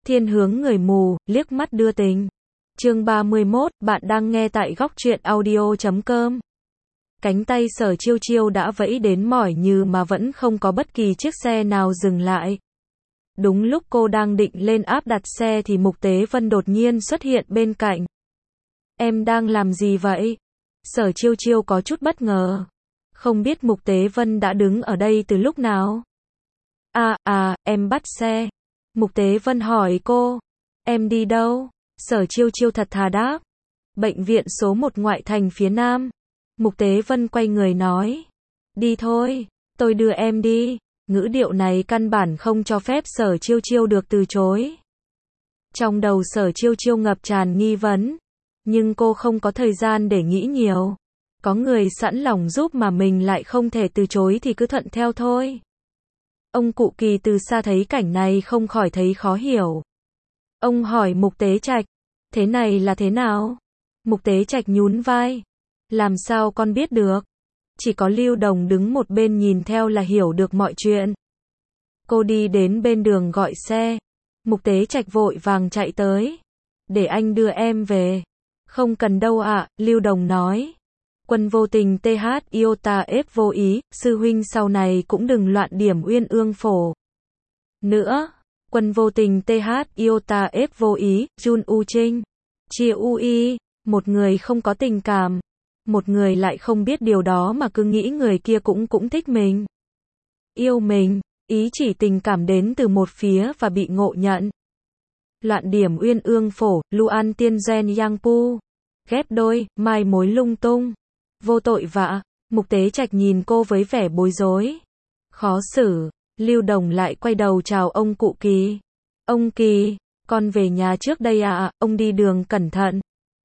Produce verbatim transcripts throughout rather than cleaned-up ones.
Thiên hướng người mù, liếc mắt đưa tình. Chương ba mươi mốt, bạn đang nghe tại góc truyện audio chấm com. Cánh tay Sở Chiêu Chiêu đã vẫy đến mỏi như mà vẫn không có bất kỳ chiếc xe nào dừng lại. Đúng lúc cô đang định lên áp đặt xe thì Mục Tế Vân đột nhiên xuất hiện bên cạnh. Em đang làm gì vậy? Sở Chiêu Chiêu có chút bất ngờ. Không biết Mục Tế Vân đã đứng ở đây từ lúc nào? À, à, em bắt xe. Mục Tế Vân hỏi cô. Em đi đâu? Sở Chiêu Chiêu thật thà đáp. Bệnh viện số một ngoại thành phía Nam. Mục Tế Vân quay người nói. Đi thôi, tôi đưa em đi. Ngữ điệu này căn bản không cho phép Sở Chiêu Chiêu được từ chối. Trong đầu Sở Chiêu Chiêu ngập tràn nghi vấn. Nhưng cô không có thời gian để nghĩ nhiều. Có người sẵn lòng giúp mà mình lại không thể từ chối thì cứ thuận theo thôi. Ông Cụ Kỳ từ xa thấy cảnh này không khỏi thấy khó hiểu. Ông hỏi Mục Tế Trạch, thế này là thế nào? Mục Tế Trạch nhún vai. Làm sao con biết được? Chỉ có Lưu Đồng đứng một bên nhìn theo là hiểu được mọi chuyện. Cô đi đến bên đường gọi xe. Mục Tế Trạch vội vàng chạy tới. Để anh đưa em về. Không cần đâu ạ, Lưu Đồng nói. Quân vô tình tê hát iota ép vô ý, sư huynh sau này cũng đừng loạn điểm uyên ương phổ. Nữa, quân vô tình tê hát iota ép vô ý, Jun U Trinh. Chia U Y, một người không có tình cảm. Một người lại không biết điều đó mà cứ nghĩ người kia cũng cũng thích mình. Yêu mình, ý chỉ tình cảm đến từ một phía và bị ngộ nhận. Loạn điểm uyên ương phổ, Luan tiên gen yang pu. Ghép đôi, mai mối lung tung. Vô tội vạ, Mục Tế Trạch nhìn cô với vẻ bối rối. Khó xử, Lưu Đồng lại quay đầu chào ông Cụ Kỳ. Ông Kỳ, con về nhà trước đây ạ, à, ông đi đường cẩn thận.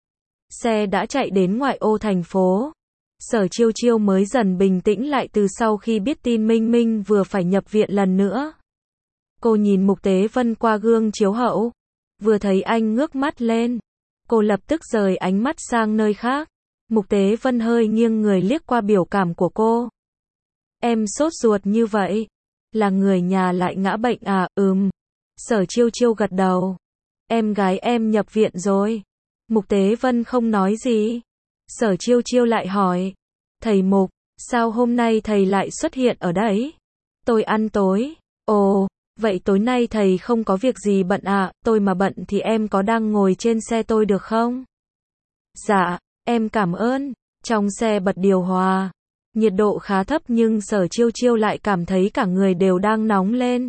Xe đã chạy đến ngoại ô thành phố. Sở Chiêu Chiêu mới dần bình tĩnh lại từ sau khi biết tin Minh Minh vừa phải nhập viện lần nữa. Cô nhìn Mục Tế Vân qua gương chiếu hậu. Vừa thấy anh ngước mắt lên. Cô lập tức rời ánh mắt sang nơi khác. Mục Tế Vân hơi nghiêng người liếc qua biểu cảm của cô. Em sốt ruột như vậy. Là người nhà lại ngã bệnh à? Ừm. Sở Chiêu Chiêu gật đầu. Em gái em nhập viện rồi. Mục Tế Vân không nói gì. Sở Chiêu Chiêu lại hỏi. Thầy Mục, sao hôm nay thầy lại xuất hiện ở đấy? Tôi ăn tối. Ồ, vậy tối nay thầy không có việc gì bận à? Tôi mà bận thì em có đang ngồi trên xe tôi được không? Dạ. Em cảm ơn. Trong xe bật điều hòa. Nhiệt độ khá thấp nhưng Sở Chiêu Chiêu lại cảm thấy cả người đều đang nóng lên.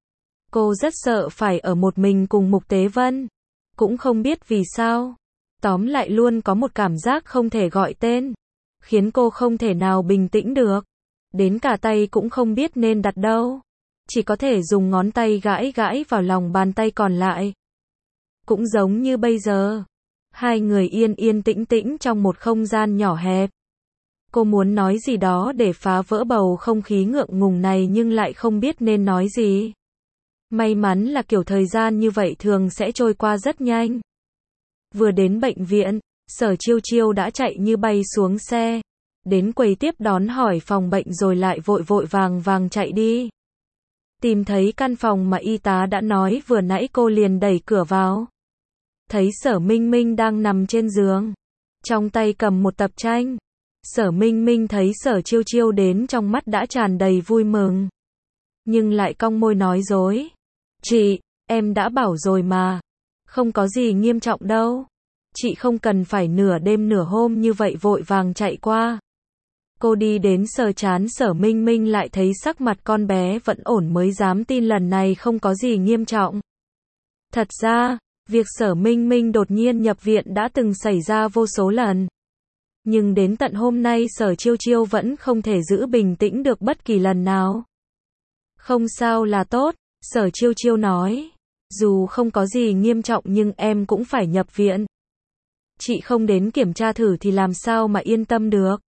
Cô rất sợ phải ở một mình cùng Mục Tế Vân. Cũng không biết vì sao. Tóm lại luôn có một cảm giác không thể gọi tên. Khiến cô không thể nào bình tĩnh được. Đến cả tay cũng không biết nên đặt đâu. Chỉ có thể dùng ngón tay gãi gãi vào lòng bàn tay còn lại. Cũng giống như bây giờ. Hai người yên yên tĩnh tĩnh trong một không gian nhỏ hẹp. Cô muốn nói gì đó để phá vỡ bầu không khí ngượng ngùng này nhưng lại không biết nên nói gì. May mắn là kiểu thời gian như vậy thường sẽ trôi qua rất nhanh. Vừa đến bệnh viện, Sở Chiêu Chiêu đã chạy như bay xuống xe. Đến quầy tiếp đón hỏi phòng bệnh rồi lại vội vội vàng vàng chạy đi. Tìm thấy căn phòng mà y tá đã nói vừa nãy cô liền đẩy cửa vào. Thấy Sở Minh Minh đang nằm trên giường. Trong tay cầm một tập tranh. Sở Minh Minh thấy Sở Chiêu Chiêu đến trong mắt đã tràn đầy vui mừng. Nhưng lại cong môi nói dối. Chị, em đã bảo rồi mà. Không có gì nghiêm trọng đâu. Chị không cần phải nửa đêm nửa hôm như vậy vội vàng chạy qua. Cô đi đến sờ trán Sở Minh Minh lại thấy sắc mặt con bé vẫn ổn mới dám tin lần này không có gì nghiêm trọng. Thật ra, việc Sở Minh Minh đột nhiên nhập viện đã từng xảy ra vô số lần. Nhưng đến tận hôm nay Sở Chiêu Chiêu vẫn không thể giữ bình tĩnh được bất kỳ lần nào. Không sao là tốt, Sở Chiêu Chiêu nói. Dù không có gì nghiêm trọng nhưng em cũng phải nhập viện. Chị không đến kiểm tra thử thì làm sao mà yên tâm được.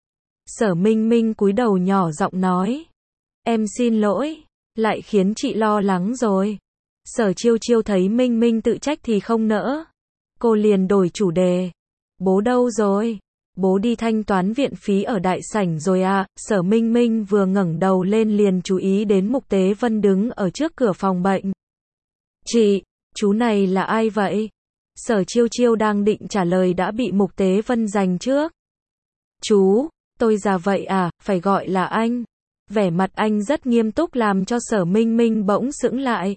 Sở Minh Minh cúi đầu nhỏ giọng nói. Em xin lỗi, lại khiến chị lo lắng rồi. Sở Chiêu Chiêu thấy Minh Minh tự trách thì không nỡ. Cô liền đổi chủ đề. Bố đâu rồi? Bố đi thanh toán viện phí ở đại sảnh rồi à? Sở Minh Minh vừa ngẩng đầu lên liền chú ý đến Mục Tế Vân đứng ở trước cửa phòng bệnh. Chị, Chú này là ai vậy? Sở Chiêu Chiêu đang định trả lời đã bị Mục Tế Vân giành trước. Chú, tôi già vậy à, phải gọi là anh. Vẻ mặt anh rất nghiêm túc làm cho Sở Minh Minh bỗng sững lại.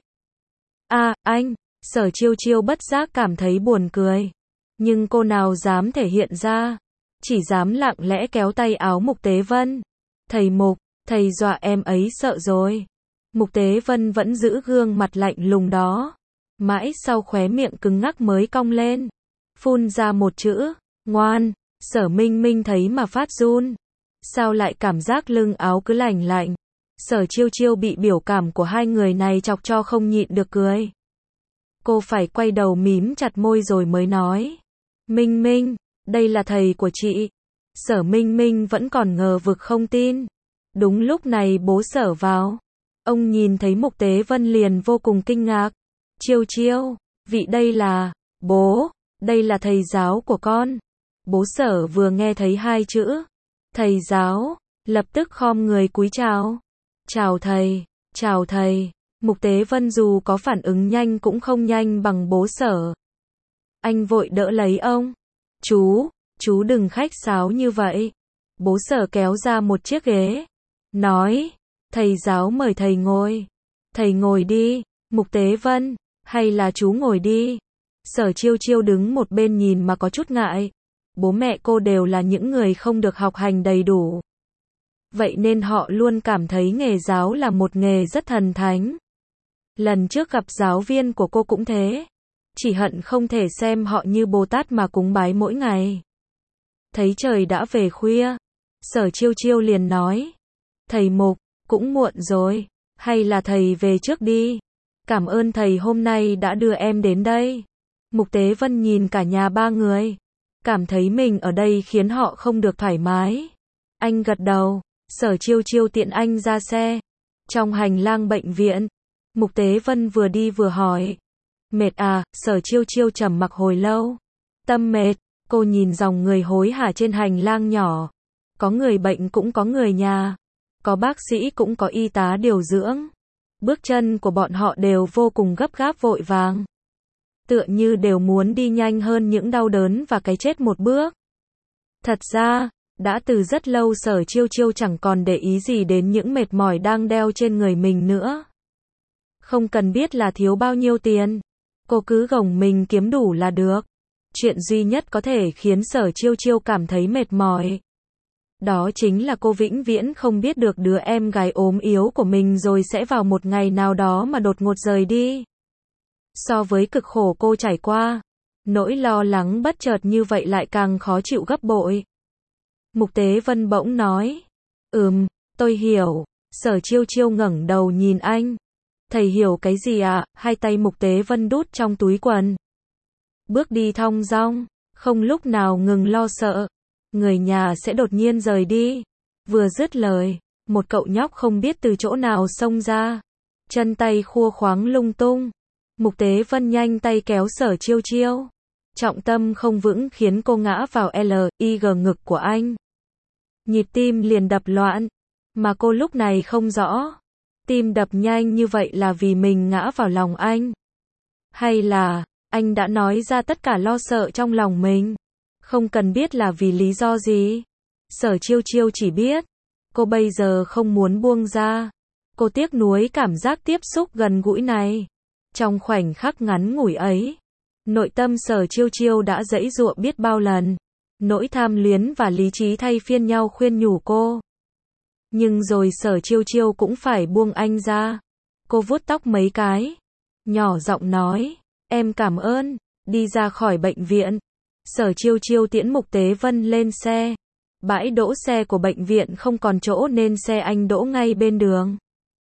À, anh, Sở Chiêu Chiêu bất giác cảm thấy buồn cười. Nhưng cô nào dám thể hiện ra, chỉ dám lặng lẽ kéo tay áo Mục Tế Vân. Thầy Mục, thầy dọa em ấy sợ rồi. Mục Tế Vân vẫn giữ gương mặt lạnh lùng đó. Mãi sau khóe miệng cứng ngắc mới cong lên. Phun ra một chữ, ngoan. Sở Minh Minh thấy mà phát run. Sao lại cảm giác lưng áo cứ lạnh lạnh. Sở Chiêu Chiêu bị biểu cảm của hai người này chọc cho không nhịn được cười. Cô phải quay đầu mím chặt môi rồi mới nói. Minh Minh, đây là thầy của chị. Sở Minh Minh vẫn còn ngờ vực không tin. Đúng lúc này bố Sở vào. Ông nhìn thấy Mục Tế Vân liền vô cùng kinh ngạc. Chiêu Chiêu, vị đây là, bố, đây là thầy giáo của con. Bố Sở vừa nghe thấy hai chữ, thầy giáo, lập tức khom người cúi chào. Chào thầy, chào thầy. Mục Tế Vân dù có phản ứng nhanh cũng không nhanh bằng bố Sở. Anh vội đỡ lấy ông. Chú, chú đừng khách sáo như vậy. Bố Sở kéo ra một chiếc ghế. Nói, thầy giáo mời thầy ngồi. Thầy ngồi đi. Mục Tế Vân, hay là chú ngồi đi. Sở Chiêu Chiêu đứng một bên nhìn mà có chút ngại. Bố mẹ cô đều là những người không được học hành đầy đủ. Vậy nên họ luôn cảm thấy nghề giáo là một nghề rất thần thánh. Lần trước gặp giáo viên của cô cũng thế. Chỉ hận không thể xem họ như Bồ Tát mà cúng bái mỗi ngày. Thấy trời đã về khuya, Sở Chiêu Chiêu liền nói. Thầy Mục, cũng muộn rồi. Hay là thầy về trước đi. Cảm ơn thầy hôm nay đã đưa em đến đây. Mục Tế Vân nhìn cả nhà ba người. Cảm thấy mình ở đây khiến họ không được thoải mái. Anh gật đầu. Sở Chiêu Chiêu tiện anh ra xe. Trong hành lang bệnh viện, Mục Tế Vân vừa đi vừa hỏi. Mệt à? Sở Chiêu Chiêu trầm mặc hồi lâu. Tâm mệt. Cô nhìn dòng người hối hả trên hành lang nhỏ. Có người bệnh cũng có người nhà. Có bác sĩ cũng có y tá điều dưỡng. Bước chân của bọn họ đều vô cùng gấp gáp vội vàng. Tựa như đều muốn đi nhanh hơn những đau đớn và cái chết một bước. Thật ra, đã từ rất lâu Sở Chiêu Chiêu chẳng còn để ý gì đến những mệt mỏi đang đeo trên người mình nữa. Không cần biết là thiếu bao nhiêu tiền. Cô cứ gồng mình kiếm đủ là được. Chuyện duy nhất có thể khiến Sở Chiêu Chiêu cảm thấy mệt mỏi. Đó chính là cô vĩnh viễn không biết được đứa em gái ốm yếu của mình rồi sẽ vào một ngày nào đó mà đột ngột rời đi. So với cực khổ cô trải qua, nỗi lo lắng bất chợt như vậy lại càng khó chịu gấp bội. Mục Tế Vân bỗng nói. Ừm, tôi hiểu. Sở Chiêu Chiêu ngẩng đầu nhìn anh. Thầy hiểu cái gì ạ? À? Hai tay Mục Tế Vân đút trong túi quần. Bước đi thong dong, không lúc nào ngừng lo sợ. Người nhà sẽ đột nhiên rời đi. Vừa dứt lời, một cậu nhóc không biết từ chỗ nào xông ra. Chân tay khua khoáng lung tung. Mục Tế Vân nhanh tay kéo Sở Chiêu Chiêu. Trọng tâm không vững khiến cô ngã vào L I G ngực của anh. Nhịp tim liền đập loạn. Mà cô lúc này không rõ. Tim đập nhanh như vậy là vì mình ngã vào lòng anh. Hay là, anh đã nói ra tất cả lo sợ trong lòng mình. Không cần biết là vì lý do gì. Sở Chiêu Chiêu chỉ biết. Cô bây giờ không muốn buông ra. Cô tiếc nuối cảm giác tiếp xúc gần gũi này. Trong khoảnh khắc ngắn ngủi ấy, nội tâm Sở Chiêu Chiêu đã giãy giụa biết bao lần. Nỗi tham luyến và lý trí thay phiên nhau khuyên nhủ cô. Nhưng rồi Sở Chiêu Chiêu cũng phải buông anh ra. Cô vuốt tóc mấy cái. Nhỏ giọng nói. Em cảm ơn. Đi ra khỏi bệnh viện. Sở Chiêu Chiêu tiễn Mục Tế Vân lên xe. Bãi đỗ xe của bệnh viện không còn chỗ nên xe anh đỗ ngay bên đường.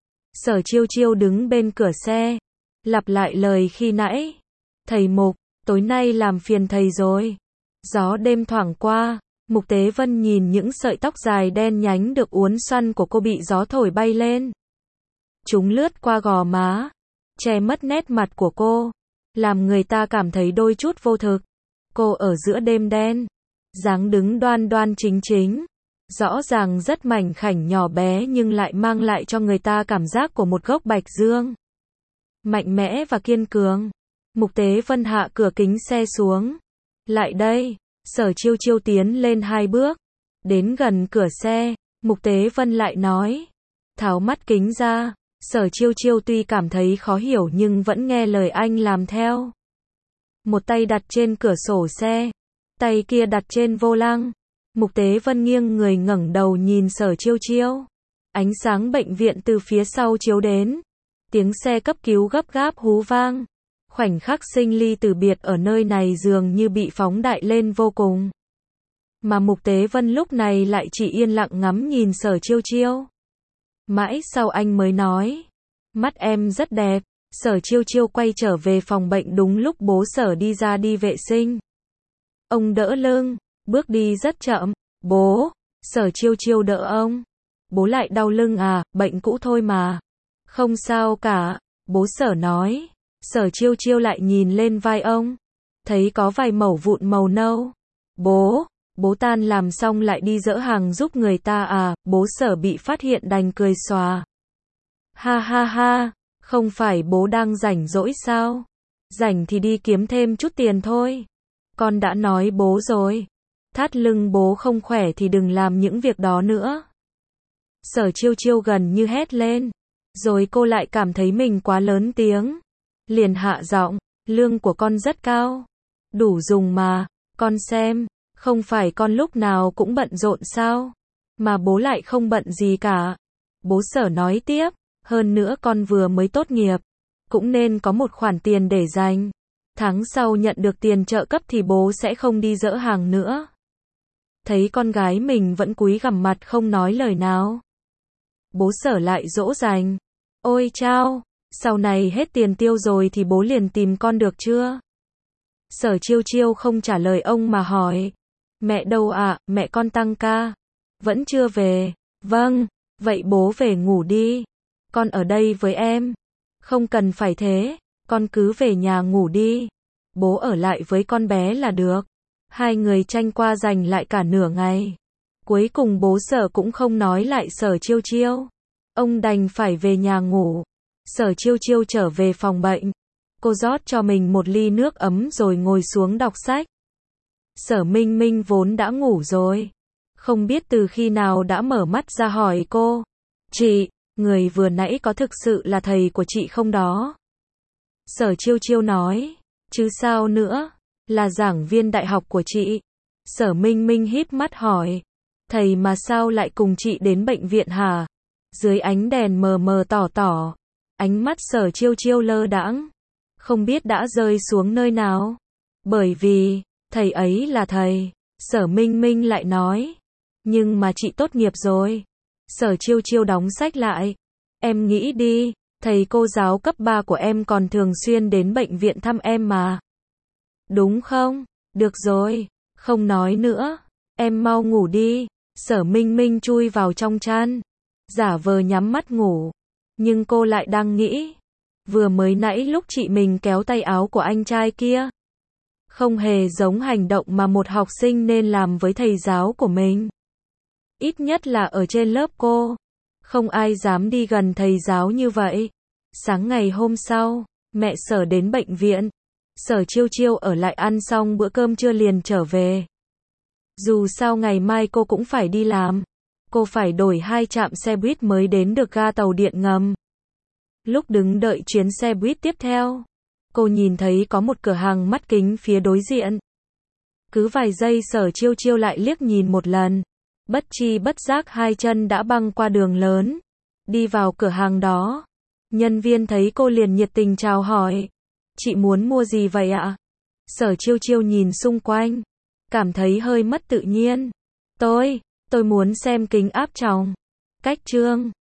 Sở Chiêu Chiêu đứng bên cửa xe. Lặp lại lời khi nãy. Thầy Mục, tối nay làm phiền thầy rồi. Gió đêm thoảng qua. Mục Tế Vân nhìn những sợi tóc dài đen nhánh được uốn xoăn của cô bị gió thổi bay lên. Chúng lướt qua gò má, che mất nét mặt của cô, làm người ta cảm thấy đôi chút vô thực. Cô ở giữa đêm đen, dáng đứng đoan đoan chính chính, rõ ràng rất mảnh khảnh nhỏ bé nhưng lại mang lại cho người ta cảm giác của một gốc bạch dương. Mạnh mẽ và kiên cường. Mục Tế Vân hạ cửa kính xe xuống. Lại đây. Sở Chiêu Chiêu tiến lên hai bước. Đến gần cửa xe, Mục Tế Vân lại nói. Tháo mắt kính ra. Sở Chiêu Chiêu tuy cảm thấy khó hiểu nhưng vẫn nghe lời anh làm theo. Một tay đặt trên cửa sổ xe, tay kia đặt trên vô lăng. Mục Tế Vân nghiêng người ngẩng đầu nhìn Sở Chiêu Chiêu. Ánh sáng bệnh viện từ phía sau chiếu đến. Tiếng xe cấp cứu gấp gáp hú vang. Khoảnh khắc sinh ly tử biệt ở nơi này dường như bị phóng đại lên vô cùng. Mà Mục Tế Vân lúc này lại chỉ yên lặng ngắm nhìn Sở Chiêu Chiêu. Mãi sau anh mới nói. Mắt em rất đẹp. Sở Chiêu Chiêu quay trở về phòng bệnh đúng lúc bố Sở đi ra đi vệ sinh. Ông đỡ lưng, bước đi rất chậm. Bố. Sở Chiêu Chiêu đỡ ông. Bố lại đau lưng à, bệnh cũ thôi mà. Không sao cả. Bố Sở nói. Sở Chiêu Chiêu lại nhìn lên vai ông. Thấy có vài mẩu vụn màu nâu. Bố. Bố tan làm xong lại đi dỡ hàng giúp người ta à, bố Sở bị phát hiện đành cười xòa. Ha ha ha, không phải bố đang rảnh rỗi sao? Rảnh thì đi kiếm thêm chút tiền thôi. Con đã nói bố rồi. Thắt lưng bố không khỏe thì đừng làm những việc đó nữa. Sở Chiêu Chiêu gần như hét lên. Rồi cô lại cảm thấy mình quá lớn tiếng. Liền hạ giọng, lương của con rất cao. Đủ dùng mà, con xem. Không phải con lúc nào cũng bận rộn sao? Mà bố lại không bận gì cả. Bố Sở nói tiếp, hơn nữa con vừa mới tốt nghiệp, cũng nên có một khoản tiền để dành. Tháng sau nhận được tiền trợ cấp thì bố sẽ không đi dỡ hàng nữa. Thấy con gái mình vẫn cúi gằm mặt không nói lời nào. Bố Sở lại dỗ dành. Ôi chao, sau này hết tiền tiêu rồi thì bố liền tìm con được chưa? Sở Chiêu Chiêu không trả lời ông mà hỏi. Mẹ đâu ạ, à? Mẹ con tăng ca. Vẫn chưa về. Vâng, vậy bố về ngủ đi. Con ở đây với em. Không cần phải thế, con cứ về nhà ngủ đi. Bố ở lại với con bé là được. Hai người tranh qua giành lại cả nửa ngày. Cuối cùng bố Sở cũng không nói lại Sở Chiêu Chiêu. Ông đành phải về nhà ngủ. Sở Chiêu Chiêu trở về phòng bệnh. Cô rót cho mình một ly nước ấm rồi ngồi xuống đọc sách. Sở Minh Minh vốn đã ngủ rồi. Không biết từ khi nào đã mở mắt ra hỏi cô. Chị, người vừa nãy có thực sự là thầy của chị không đó? Sở Chiêu Chiêu nói. Chứ sao nữa, là giảng viên đại học của chị. Sở Minh Minh híp mắt hỏi. Thầy mà sao lại cùng chị đến bệnh viện hả? Dưới ánh đèn mờ mờ tỏ tỏ. Ánh mắt Sở Chiêu Chiêu lơ đãng. Không biết đã rơi xuống nơi nào. Bởi vì, thầy ấy là thầy. Sở Minh Minh lại nói. Nhưng mà chị tốt nghiệp rồi. Sở Chiêu Chiêu đóng sách lại. Em nghĩ đi, thầy cô giáo cấp ba của em còn thường xuyên đến bệnh viện thăm em mà. Đúng không? Được rồi, không nói nữa. Em mau ngủ đi. Sở Minh Minh chui vào trong chăn. Giả vờ nhắm mắt ngủ. Nhưng cô lại đang nghĩ. Vừa mới nãy lúc chị mình kéo tay áo của anh trai kia. Không hề giống hành động mà một học sinh nên làm với thầy giáo của mình. Ít nhất là ở trên lớp cô. Không ai dám đi gần thầy giáo như vậy. Sáng ngày hôm sau, mẹ Sở đến bệnh viện. Sở Chiêu Chiêu ở lại ăn xong bữa cơm trưa liền trở về. Dù sao ngày mai cô cũng phải đi làm. Cô phải đổi hai trạm xe buýt mới đến được ga tàu điện ngầm. Lúc đứng đợi chuyến xe buýt tiếp theo, cô nhìn thấy có một cửa hàng mắt kính phía đối diện. Cứ vài giây Sở Chiêu Chiêu lại liếc nhìn một lần. Bất chi bất giác hai chân đã băng qua đường lớn. Đi vào cửa hàng đó. Nhân viên thấy cô liền nhiệt tình chào hỏi. Chị muốn mua gì vậy ạ? Sở Chiêu Chiêu nhìn xung quanh. Cảm thấy hơi mất tự nhiên. Tôi, tôi muốn xem kính áp tròng. Cách trương.